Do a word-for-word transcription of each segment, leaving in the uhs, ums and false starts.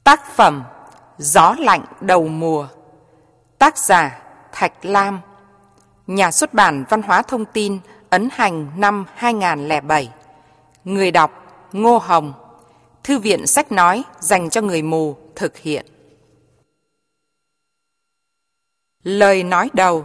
Tác phẩm Gió lạnh đầu mùa. Tác giả Thạch Lam. Nhà xuất bản Văn hóa Thông tin, ấn hành năm hai nghìn không trăm lẻ bảy. Người đọc Ngô Hồng. Thư viện sách nói dành cho người mù thực hiện. Lời nói đầu.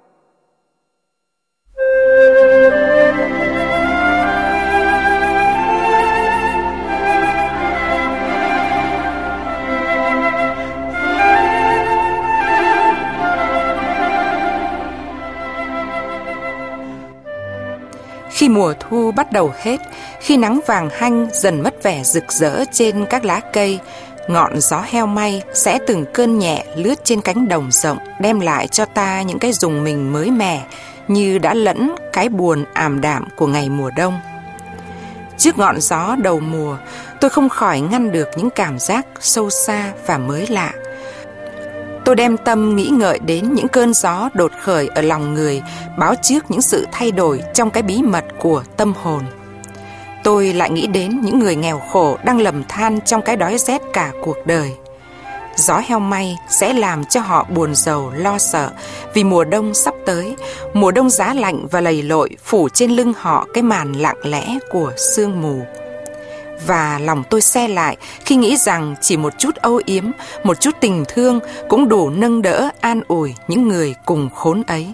Khi mùa thu bắt đầu hết, khi nắng vàng hanh dần mất vẻ rực rỡ trên các lá cây, ngọn gió heo may sẽ từng cơn nhẹ lướt trên cánh đồng rộng, đem lại cho ta những cái rùng mình mới mẻ, như đã lẫn cái buồn ảm đạm của ngày mùa đông. Trước ngọn gió đầu mùa, tôi không khỏi ngăn được những cảm giác sâu xa và mới lạ. Tôi đem tâm nghĩ ngợi đến những cơn gió đột khởi ở lòng người, báo trước những sự thay đổi trong cái bí mật của tâm hồn. Tôi lại nghĩ đến những người nghèo khổ đang lầm than trong cái đói rét cả cuộc đời. Gió heo may sẽ làm cho họ buồn rầu lo sợ vì mùa đông sắp tới, mùa đông giá lạnh và lầy lội phủ trên lưng họ cái màn lặng lẽ của sương mù. Và lòng tôi se lại khi nghĩ rằng chỉ một chút âu yếm, một chút tình thương cũng đủ nâng đỡ an ủi những người cùng khốn ấy.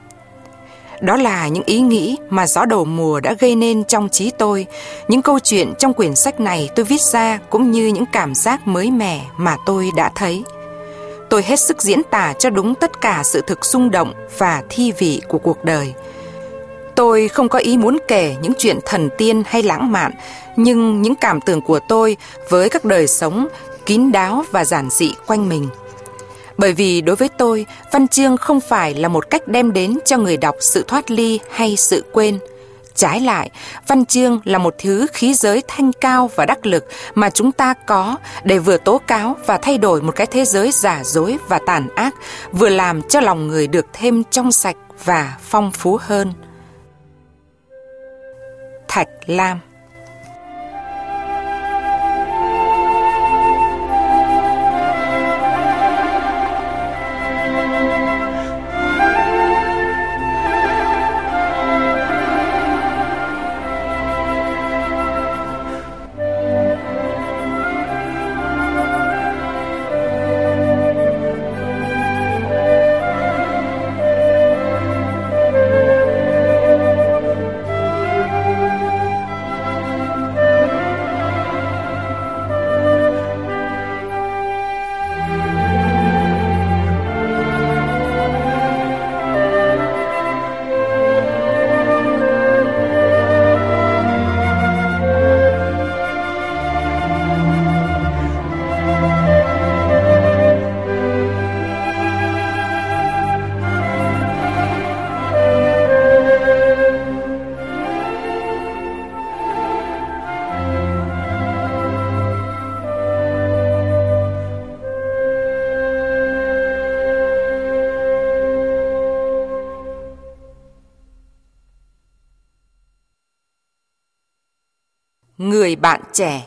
Đó là những ý nghĩ mà gió đầu mùa đã gây nên trong trí tôi. Những câu chuyện trong quyển sách này tôi viết ra cũng như những cảm giác mới mẻ mà tôi đã thấy. Tôi hết sức diễn tả cho đúng tất cả sự thực xung động và thi vị của cuộc đời. Tôi không có ý muốn kể những chuyện thần tiên hay lãng mạn, nhưng những cảm tưởng của tôi với các đời sống kín đáo và giản dị quanh mình. Bởi vì đối với tôi, văn chương không phải là một cách đem đến cho người đọc sự thoát ly hay sự quên. Trái lại, văn chương là một thứ khí giới thanh cao và đắc lực mà chúng ta có để vừa tố cáo và thay đổi một cái thế giới giả dối và tàn ác, vừa làm cho lòng người được thêm trong sạch và phong phú hơn. Thạch Lam. Người bạn trẻ.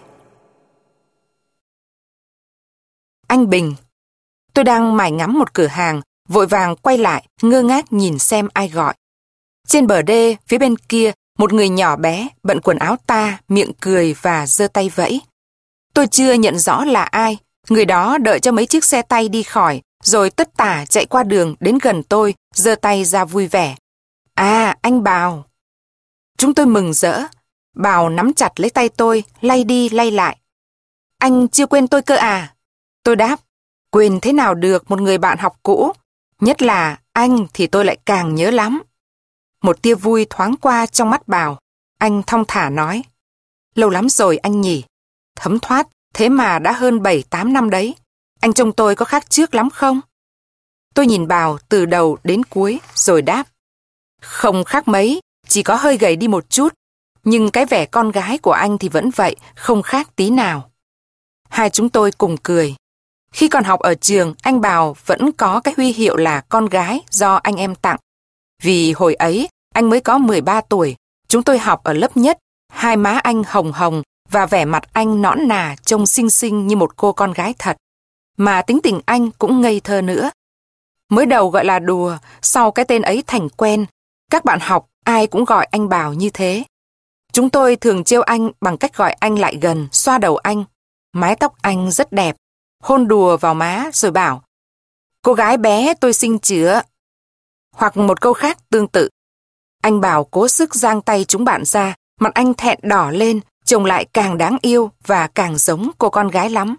Anh Bình. Tôi đang mải ngắm một cửa hàng, vội vàng quay lại, ngơ ngác nhìn xem ai gọi. Trên bờ đê, phía bên kia, một người nhỏ bé, bận quần áo ta, miệng cười và giơ tay vẫy. Tôi chưa nhận rõ là ai, người đó đợi cho mấy chiếc xe tay đi khỏi, rồi tất tả chạy qua đường đến gần tôi, giơ tay ra vui vẻ. À, anh Bào. Chúng tôi mừng rỡ. Bào nắm chặt lấy tay tôi, lay đi lay lại. Anh chưa quên tôi cơ à? Tôi đáp, quên thế nào được một người bạn học cũ. Nhất là anh thì tôi lại càng nhớ lắm. Một tia vui thoáng qua trong mắt Bào. Anh thong thả nói, lâu lắm rồi anh nhỉ? Thấm thoát, thế mà đã hơn bảy tám năm đấy. Anh trông tôi có khác trước lắm không? Tôi nhìn Bào từ đầu đến cuối rồi đáp, không khác mấy, chỉ có hơi gầy đi một chút. Nhưng cái vẻ con gái của anh thì vẫn vậy, không khác tí nào. Hai chúng tôi cùng cười. Khi còn học ở trường, anh Bào vẫn có cái huy hiệu là con gái do anh em tặng. Vì hồi ấy, anh mới có mười ba tuổi, chúng tôi học ở lớp nhất, hai má anh hồng hồng và vẻ mặt anh nõn nà trông xinh xinh như một cô con gái thật. Mà tính tình anh cũng ngây thơ nữa. Mới đầu gọi là đùa, sau cái tên ấy thành quen. Các bạn học ai cũng gọi anh Bảo như thế. Chúng tôi thường trêu anh bằng cách gọi anh lại gần, xoa đầu anh. Mái tóc anh rất đẹp, hôn đùa vào má rồi bảo: "Cô gái bé tôi xinh chứa." Hoặc một câu khác tương tự. Anh Bảo cố sức giang tay chúng bạn ra, mặt anh thẹn đỏ lên, trông lại càng đáng yêu và càng giống cô con gái lắm.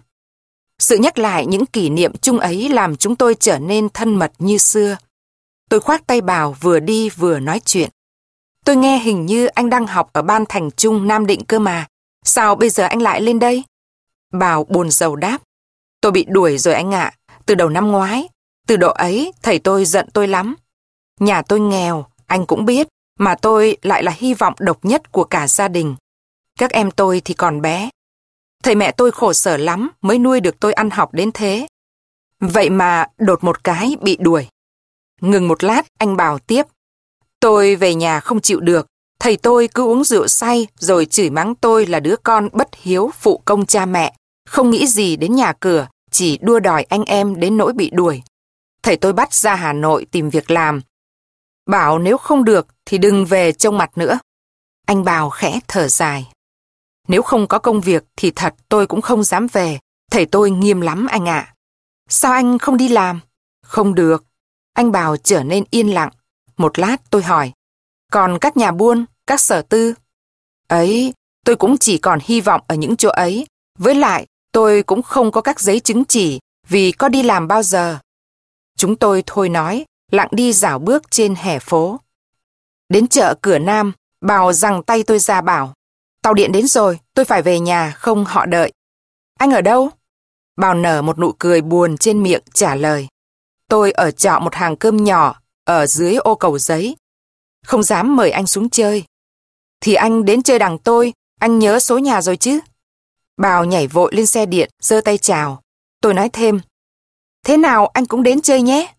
Sự nhắc lại những kỷ niệm chung ấy làm chúng tôi trở nên thân mật như xưa. Tôi khoác tay Bảo vừa đi vừa nói chuyện. "Tôi nghe hình như anh đang học ở Ban Thành Trung Nam Định cơ mà. Sao bây giờ anh lại lên đây?" Bảo buồn rầu đáp: "Tôi bị đuổi rồi anh ạ, từ đầu năm ngoái. Từ độ ấy thầy tôi giận tôi lắm. Nhà tôi nghèo, anh cũng biết, mà tôi lại là hy vọng độc nhất của cả gia đình. Các em tôi thì còn bé. Thầy mẹ tôi khổ sở lắm mới nuôi được tôi ăn học đến thế. Vậy mà đột một cái bị đuổi." Ngừng một lát, anh Bảo tiếp: "Tôi về nhà không chịu được. Thầy tôi cứ uống rượu say rồi chửi mắng tôi là đứa con bất hiếu phụ công cha mẹ, không nghĩ gì đến nhà cửa, chỉ đua đòi anh em đến nỗi bị đuổi. Thầy tôi bắt ra Hà Nội tìm việc làm. Bảo nếu không được thì đừng về trông mặt nữa." Anh Bảo khẽ thở dài: "Nếu không có công việc thì thật tôi cũng không dám về. Thầy tôi nghiêm lắm anh ạ." "Sao anh không đi làm?" "Không được." Anh Bảo trở nên yên lặng. Một lát tôi hỏi: "Còn các nhà buôn, các sở tư?" "Ấy, tôi cũng chỉ còn hy vọng ở những chỗ ấy. Với lại, tôi cũng không có các giấy chứng chỉ vì có đi làm bao giờ." Chúng tôi thôi nói, lặng đi dạo bước trên hè phố. Đến chợ Cửa Nam, Bảo giằng tay tôi ra bảo: "Tàu điện đến rồi, tôi phải về nhà không họ đợi." "Anh ở đâu?" Bảo nở một nụ cười buồn trên miệng trả lời: "Tôi ở trọ một hàng cơm nhỏ ở dưới ô Cầu Giấy. Không dám mời anh xuống chơi." "Thì anh đến chơi đằng tôi, anh nhớ số nhà rồi chứ?" Bảo nhảy vội lên xe điện, giơ tay chào. Tôi nói thêm: "Thế nào anh cũng đến chơi nhé."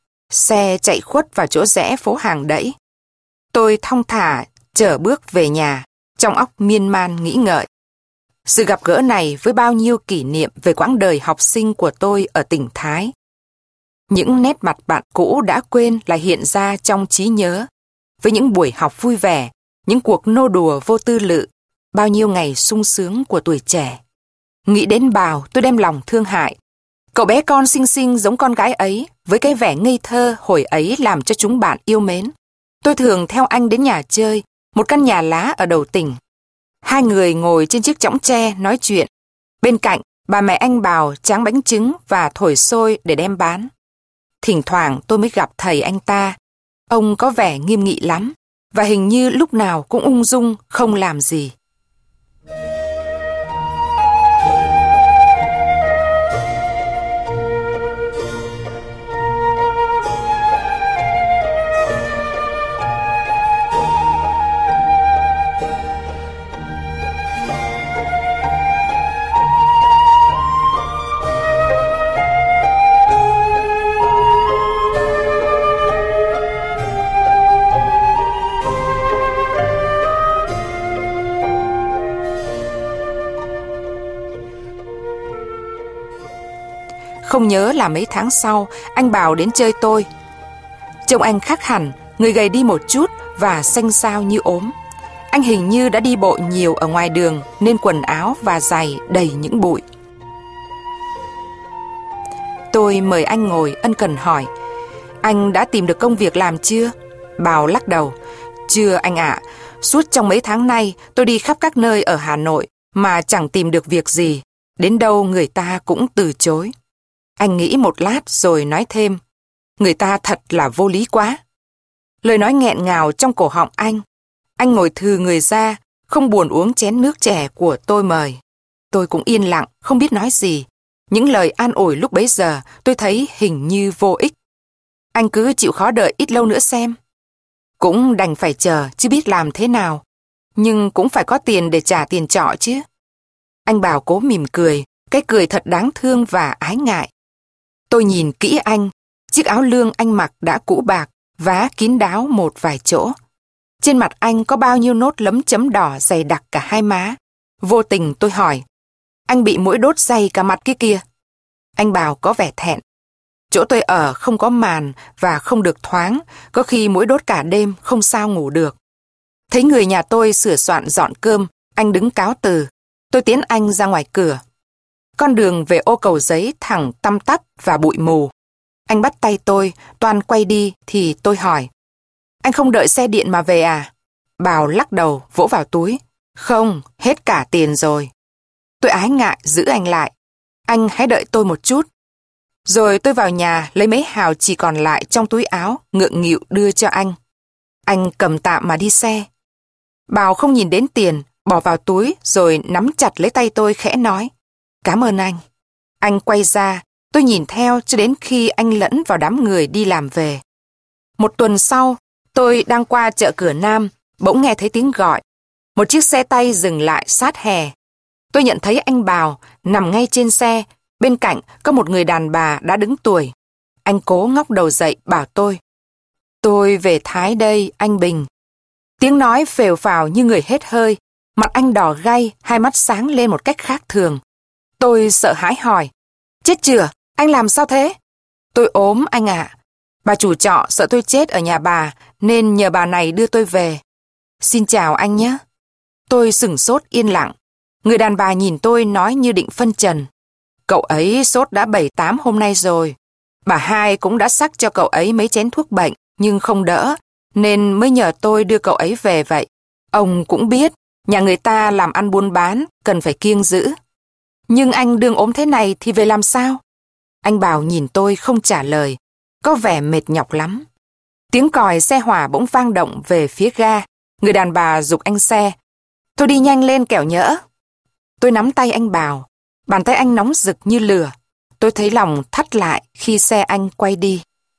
Xe chạy khuất vào chỗ rẽ phố Hàng Đẫy. Tôi thong thả chở bước về nhà, trong óc miên man nghĩ ngợi. Sự gặp gỡ này với bao nhiêu kỷ niệm về quãng đời học sinh của tôi ở tỉnh Thái. Những nét mặt bạn cũ đã quên lại hiện ra trong trí nhớ, với những buổi học vui vẻ, những cuộc nô đùa vô tư lự, bao nhiêu ngày sung sướng của tuổi trẻ. Nghĩ đến Bảo, tôi đem lòng thương hại. Cậu bé con xinh xinh giống con gái ấy, với cái vẻ ngây thơ hồi ấy làm cho chúng bạn yêu mến. Tôi thường theo anh đến nhà chơi, một căn nhà lá ở đầu tỉnh. Hai người ngồi trên chiếc chõng tre nói chuyện. Bên cạnh, bà mẹ anh Bảo tráng bánh trứng và thổi xôi để đem bán. Thỉnh thoảng tôi mới gặp thầy anh ta. Ông có vẻ nghiêm nghị lắm, và hình như lúc nào cũng ung dung, không làm gì. Không nhớ là mấy tháng sau, anh Bảo đến chơi tôi. Trông anh khác hẳn, người gầy đi một chút và xanh xao như ốm. Anh hình như đã đi bộ nhiều ở ngoài đường nên quần áo và giày đầy những bụi. Tôi mời anh ngồi ân cần hỏi: "Anh đã tìm được công việc làm chưa?" Bảo lắc đầu: "Chưa anh ạ, suốt trong mấy tháng nay tôi đi khắp các nơi ở Hà Nội mà chẳng tìm được việc gì. Đến đâu người ta cũng từ chối." Anh nghĩ một lát rồi nói thêm: "Người ta thật là vô lý quá." Lời nói nghẹn ngào trong cổ họng anh. Anh ngồi thừ người ra, không buồn uống chén nước chè của tôi mời. Tôi cũng yên lặng, không biết nói gì. Những lời an ủi lúc bấy giờ tôi thấy hình như vô ích. Anh cứ chịu khó đợi ít lâu nữa xem. Cũng đành phải chờ, chứ biết làm thế nào. Nhưng cũng phải có tiền để trả tiền trọ chứ. Anh Bảo cố mỉm cười, cái cười thật đáng thương và ái ngại. Tôi nhìn kỹ anh, chiếc áo lương anh mặc đã cũ bạc, vá kín đáo một vài chỗ. Trên mặt anh có bao nhiêu nốt lấm chấm đỏ dày đặc cả hai má, Vô tình tôi hỏi, anh bị muỗi đốt day cả mặt kia kìa. Anh Bảo có vẻ thẹn. Chỗ tôi ở không có màn và không được thoáng, có khi muỗi đốt cả đêm không sao ngủ được. Thấy người nhà tôi sửa soạn dọn cơm, anh đứng cáo từ. Tôi tiễn anh ra ngoài cửa. Con đường về ô Cầu Giấy thẳng tăm tắp và bụi mù. Anh bắt tay tôi, toan quay đi thì tôi hỏi, anh không đợi xe điện mà về à? Bảo lắc đầu, vỗ vào túi. Không, hết cả tiền rồi. Tôi ái ngại giữ anh lại. Anh hãy đợi tôi một chút. Rồi tôi vào nhà lấy mấy hào chỉ còn lại trong túi áo, ngượng nghịu đưa cho anh. Anh cầm tạm mà đi xe. Bảo không nhìn đến tiền, bỏ vào túi rồi nắm chặt lấy tay tôi khẽ nói, cảm ơn anh. Anh quay ra, tôi nhìn theo cho đến khi anh lẫn vào đám người đi làm về. Một tuần sau, tôi đang qua chợ Cửa Nam, bỗng nghe thấy tiếng gọi. Một chiếc xe tay dừng lại sát hè. Tôi nhận thấy anh Bảo nằm ngay trên xe, bên cạnh có một người đàn bà đã đứng tuổi. Anh cố ngóc đầu dậy bảo tôi, tôi về Thái đây, anh Bình. Tiếng nói phều phào như người hết hơi, mặt anh đỏ gay, hai mắt sáng lên một cách khác thường. Tôi sợ hãi hỏi, chết chửa, anh làm sao thế? Tôi ốm anh ạ. Bà chủ trọ sợ tôi chết ở nhà bà nên nhờ bà này đưa tôi về. Xin chào anh nhé. Tôi sửng sốt yên lặng. Người đàn bà nhìn tôi nói như định phân trần. Cậu ấy sốt đã bảy tám hôm nay rồi. Bà hai cũng đã xắc cho cậu ấy mấy chén thuốc bệnh nhưng không đỡ, nên mới nhờ tôi đưa cậu ấy về vậy. Ông cũng biết, nhà người ta làm ăn buôn bán, cần phải kiêng giữ. Nhưng anh đương ốm thế này thì về làm sao? Anh Bảo nhìn tôi không trả lời, có vẻ mệt nhọc lắm. Tiếng còi xe hỏa bỗng vang động về phía ga. Người đàn bà giục anh xe. Thôi đi nhanh lên kẻo nhỡ. Tôi nắm tay anh Bảo. Bàn tay anh nóng rực như lửa. Tôi thấy lòng thắt lại khi xe anh quay đi.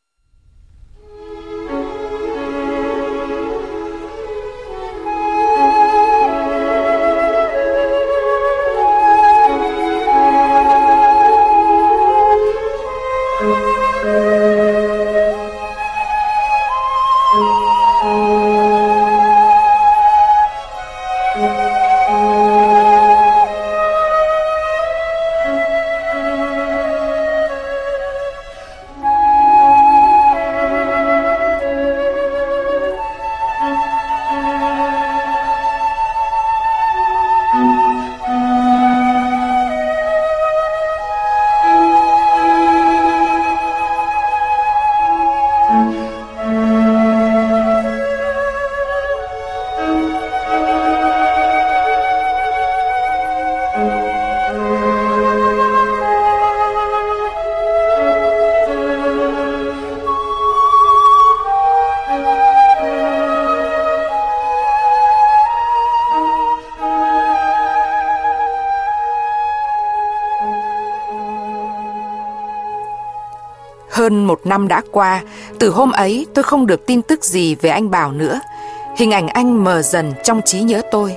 Hơn một năm đã qua, từ hôm ấy tôi không được tin tức gì về anh Bảo nữa. Hình ảnh anh mờ dần trong trí nhớ tôi.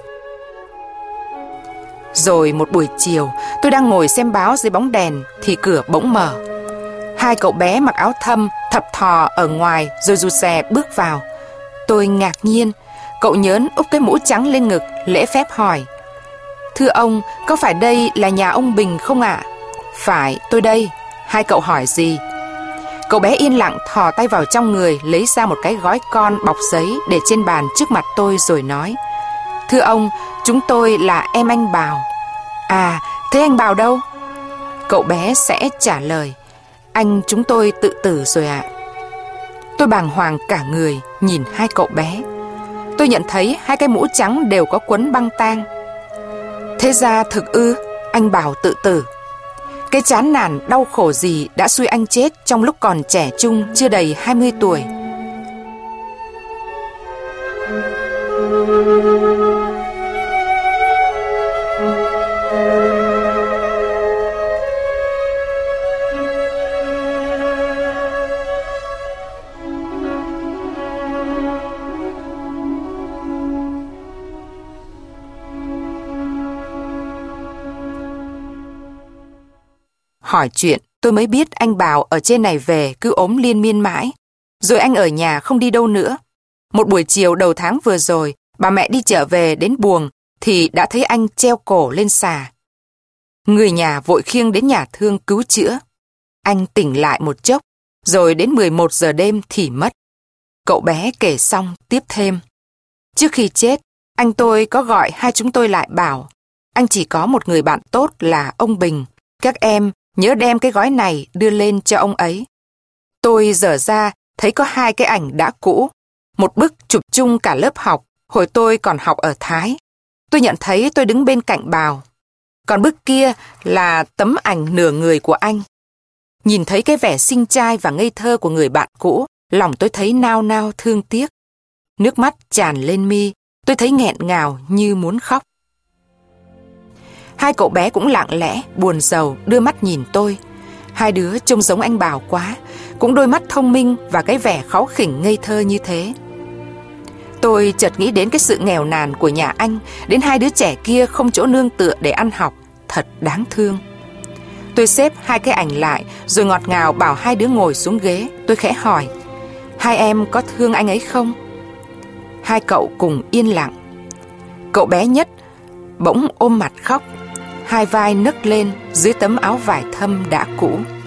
Rồi một buổi chiều, tôi đang ngồi xem báo dưới bóng đèn thì cửa bỗng mở. Hai cậu bé mặc áo thâm thập thò ở ngoài rồi rụt rè bước vào. Tôi ngạc nhiên. Cậu nhớn úp cái mũ trắng lên ngực, lễ phép hỏi, thưa ông, có phải đây là nhà ông Bình không ạ? Phải, tôi đây. Hai cậu hỏi gì? Cậu bé yên lặng thò tay vào trong người, lấy ra một cái gói con bọc giấy để trên bàn trước mặt tôi rồi nói, thưa ông, chúng tôi là em anh Bảo. À, thế anh Bảo đâu? Cậu bé sẽ trả lời, anh chúng tôi tự tử rồi ạ. Tôi bàng hoàng cả người nhìn hai cậu bé. Tôi nhận thấy hai cái mũ trắng đều có quấn băng tang. Thế ra thực ư, anh Bảo tự tử. Cái chán nản đau khổ gì đã xui anh chết trong lúc còn trẻ trung chưa đầy hai mươi tuổi. Hỏi chuyện, tôi mới biết anh Bảo ở trên này về cứ ốm liên miên mãi. Rồi anh ở nhà không đi đâu nữa. Một buổi chiều đầu tháng vừa rồi, bà mẹ đi chợ về đến buồng thì đã thấy anh treo cổ lên xà. Người nhà vội khiêng đến nhà thương cứu chữa. Anh tỉnh lại một chốc, rồi đến mười một giờ đêm thì mất. Cậu bé kể xong tiếp thêm. Trước khi chết, anh tôi có gọi hai chúng tôi lại bảo, anh chỉ có một người bạn tốt là ông Bình. Các em nhớ đem cái gói này đưa lên cho ông ấy. Tôi dở ra thấy có hai cái ảnh đã cũ. Một bức chụp chung cả lớp học, hồi tôi còn học ở Thái. Tôi nhận thấy tôi đứng bên cạnh Bào. Còn bức kia là tấm ảnh nửa người của anh. Nhìn thấy cái vẻ xinh trai và ngây thơ của người bạn cũ, lòng tôi thấy nao nao thương tiếc. Nước mắt tràn lên mi, tôi thấy nghẹn ngào như muốn khóc. Hai cậu bé cũng lặng lẽ, buồn rầu, đưa mắt nhìn tôi. Hai đứa trông giống anh Bảo quá, cũng đôi mắt thông minh và cái vẻ kháu khỉnh ngây thơ như thế. Tôi chợt nghĩ đến cái sự nghèo nàn của nhà anh, đến hai đứa trẻ kia không chỗ nương tựa để ăn học, thật đáng thương. Tôi xếp hai cái ảnh lại, rồi ngọt ngào bảo hai đứa ngồi xuống ghế. Tôi khẽ hỏi, hai em có thương anh ấy không? Hai cậu cùng yên lặng. Cậu bé nhất bỗng ôm mặt khóc, hai vai nấc lên dưới tấm áo vải thâm đã cũ.